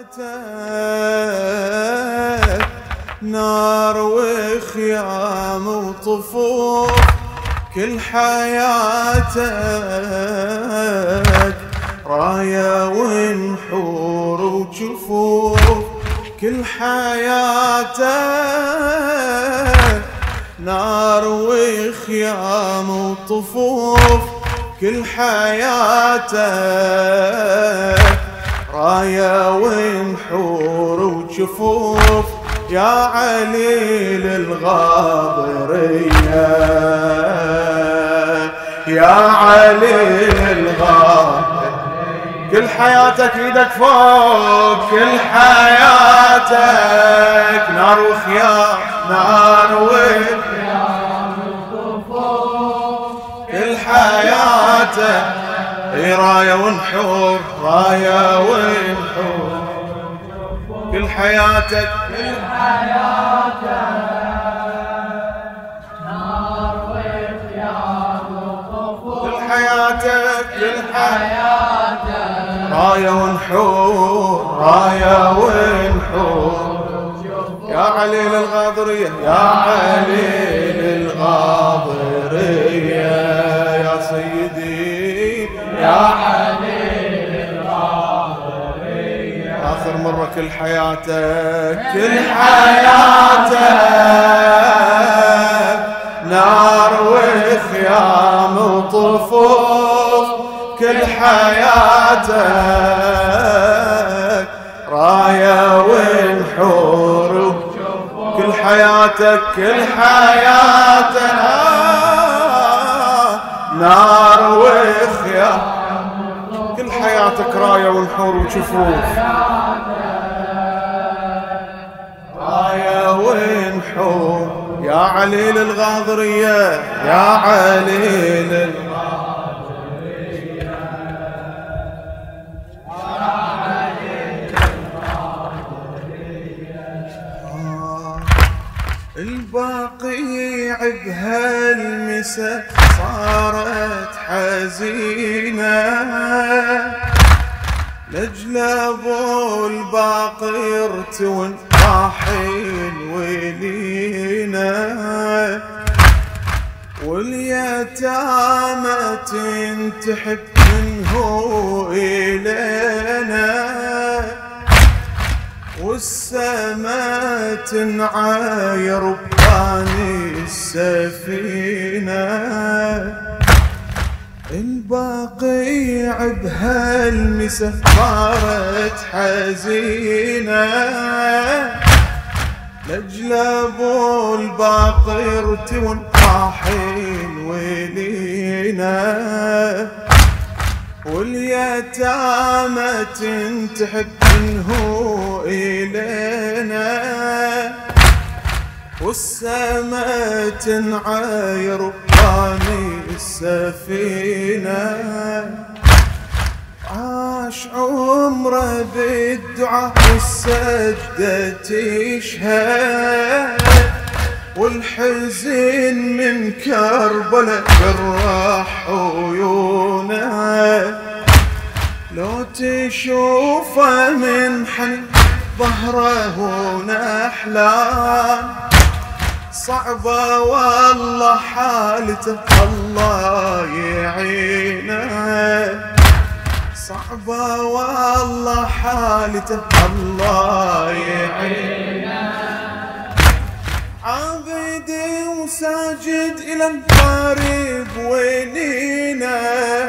حياتك نار وخيام وطفوف كل حياتك راية ونحور وجفوف كل حياتك نار وخيام وطفوف كل حياتك راية ونحور وجفوف يا عليل الغاضرية يا عليل الغاضرية كل حياتك ايدك فوق كل حياتك نار وخيام نار وخيام كل حياتك راية ونحور راية ونحور كل حياتك نار وخيام وطفوف كل حياتك كل حياتك راية ونحور راية ونحور يا عليل الغاضرية يا عليل الغاضرية يا سيدي يا عليل الغاضرية آخر مرة كل حياتك كل حياتك نار وخيام وطفوف كل حياتك راية ونحور كل حياتك كل حياتك نار وخيام كل حياتك راية ونحور وجفوف راية ونحور يا عليل الغاضرية يا عليل البقيع بهالمسا صارت حزينة لأجل أبو الباقر راحل ولينا واليتامى تنتحب منه إلينا والسما تنعاير بطاني السفينة البقيع بهالمسا صارت حزينة لأجل أبو الباقر راحل ولينا واليتامى تنتحب منه إلينا والسما تنعاير بطاني السفينة عاش عمره بالدعاء والسجدة تشهد والحزن من كربلاء جرح عيونه لو تشوفه من حنين ظهره ونحلان صعبة والله حالته الله يعينه صعبة والله حالته الله يعينه عابد وساجد إلى الباري بوينينا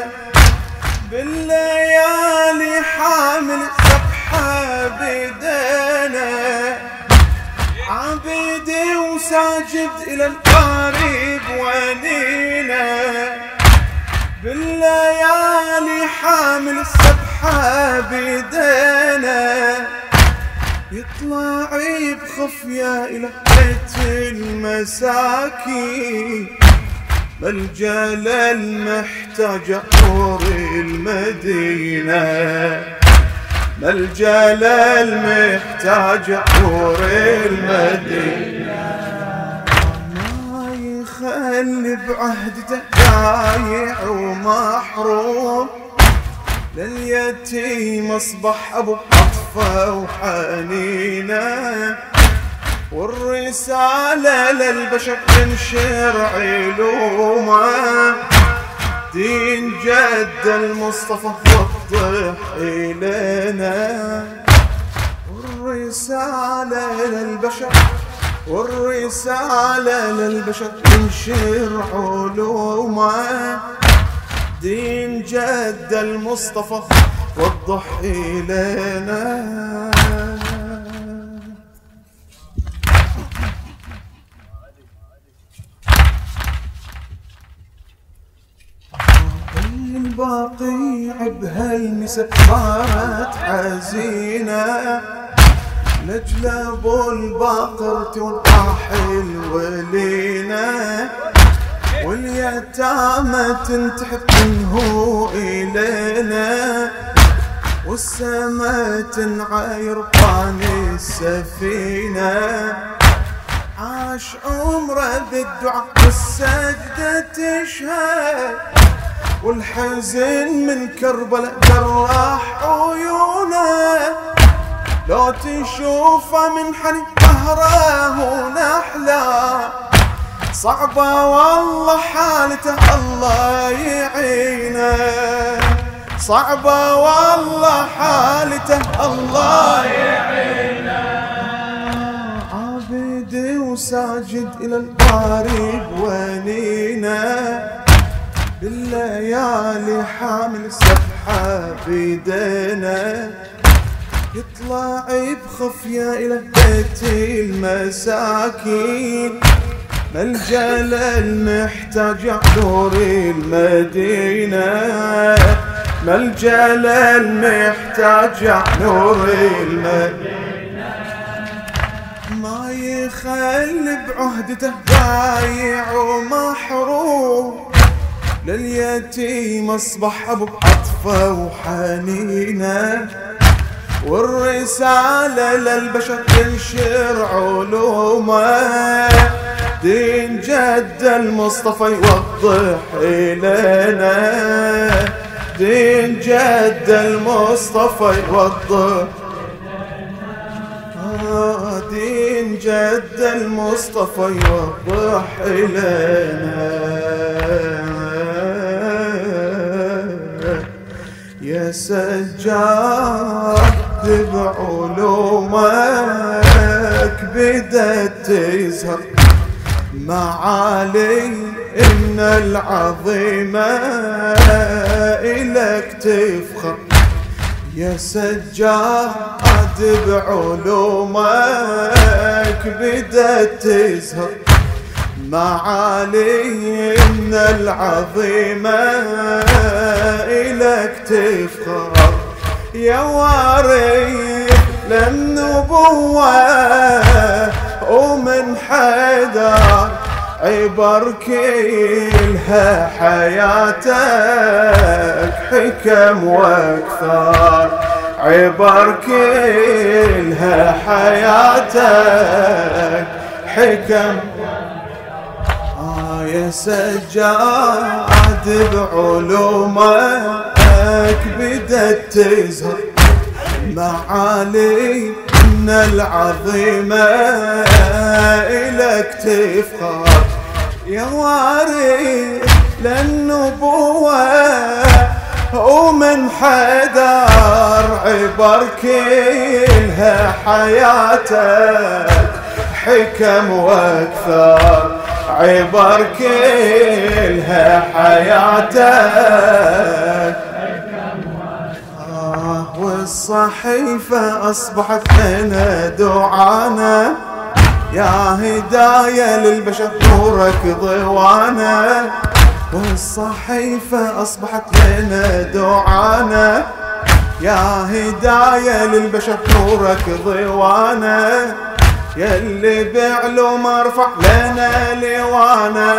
بالليالي حامل سبحة بدنا عابد وساجد إلى الباري بوينينا بالليالي حامل السبحة بدنا يطلع بخفية إلى بيت المساكين ملجأ للمحتاج عور المدينة ملجأ للمحتاج عور المدينة ما يخلي بعهدته ضايع ومحروم لليتيم أصبح أبو عطفة وحنينة، والرسالة للبشر تنشر علومه، دين جد المصطفى وضح إلينا. والرسالة للبشر تنشر علومه، دين جد المصطفى وضح إلينا. البقيع بهالمسا صارت حزينة، لجل ابو الباقر تنطاح الولينة، واليتامى تنتحب منه إلينا، والسما تنعاير طان السفينة. عاش عمره بالدعاء والسجدة تشهد، والحزن من كربلاء جراح عيونه، لو تشوفه من حنين ظهره ونحله، صعبة والله حالته الله يعينه، صعبة والله حالته الله يعينه. عابد وساجد إلى الباري بونينه، بالليالي حامل سبحة بيدينا، يطلع بخفية إلى بيت المساكين، ملجأ للمحتاج عذور المدينة، ملجأ للمحتاج عذور المدينة. ما يخل بعهدته بايع ومحروم، لليتيم أصبح أبو عطفة وحنينة، والرسالة للبشر تنشر علومه، دين جد المصطفى يوضح إلينا، دين جد المصطفى يوضح، دين جد المصطفى يوضح إلينا. يا سجاد بعلومك بدت تزهر معالي إن العظيمة إلك تفخر، يا سجاد بعلومك بدت تزهر معالي إن العظيمة إلك تفخر، يا وارث للنبوة ومن حيدر عبر كلها حياتك حكم واكثر، عبر كلها حياتك حكم. يا سجاد بعلومك بدت تزهر معالي إن العظيمة إلك تفخر، يا وارث للنبوة ومن حيدر عبر كلها حياتك حكم واكثر، عبر كلها حياتك. والصحيفة أصبحت لنا دعانا، يا هداية للبشر نورك ضوانا، والصحيفة أصبحت لنا دعانا، يا هداية للبشر نورك ضوانا، يلي بعلوم ارفع لنا لوانا،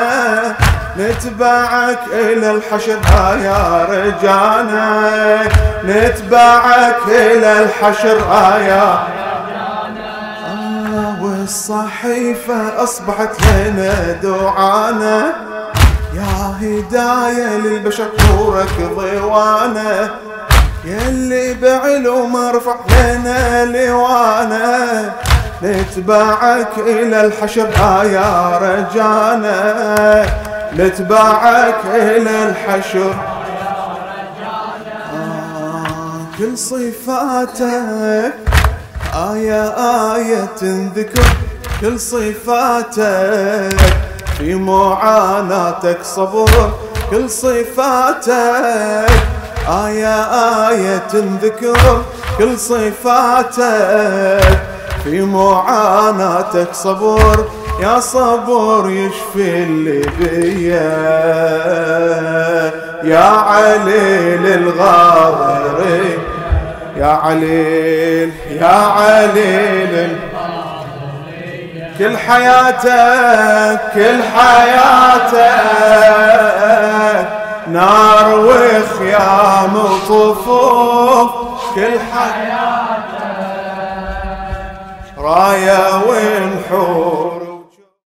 نتبعك إلى الحشر يا رجانا، نتبعك إلى الحشر يا رجانا. والصحيفة أصبحت لنا دعانا، يا هداية للبشر نورك ضوانا، يلي بعلوم ارفع لنا لوانا نتبعك إلى الحشر يا رجانا نتبعك إلى الحشر كل صفاتك آية تنذكر كل صفاتك في معاناتك صبر كل صفاتك آية تنذكر كل صفاتك في معاناتك صبر يا صبر يشفي اللي بيا يا عليل الغاضري يا عليل يا عليل كل حياتك كل حياتك نار وخيام وطفوف كل حياتك راية ونحور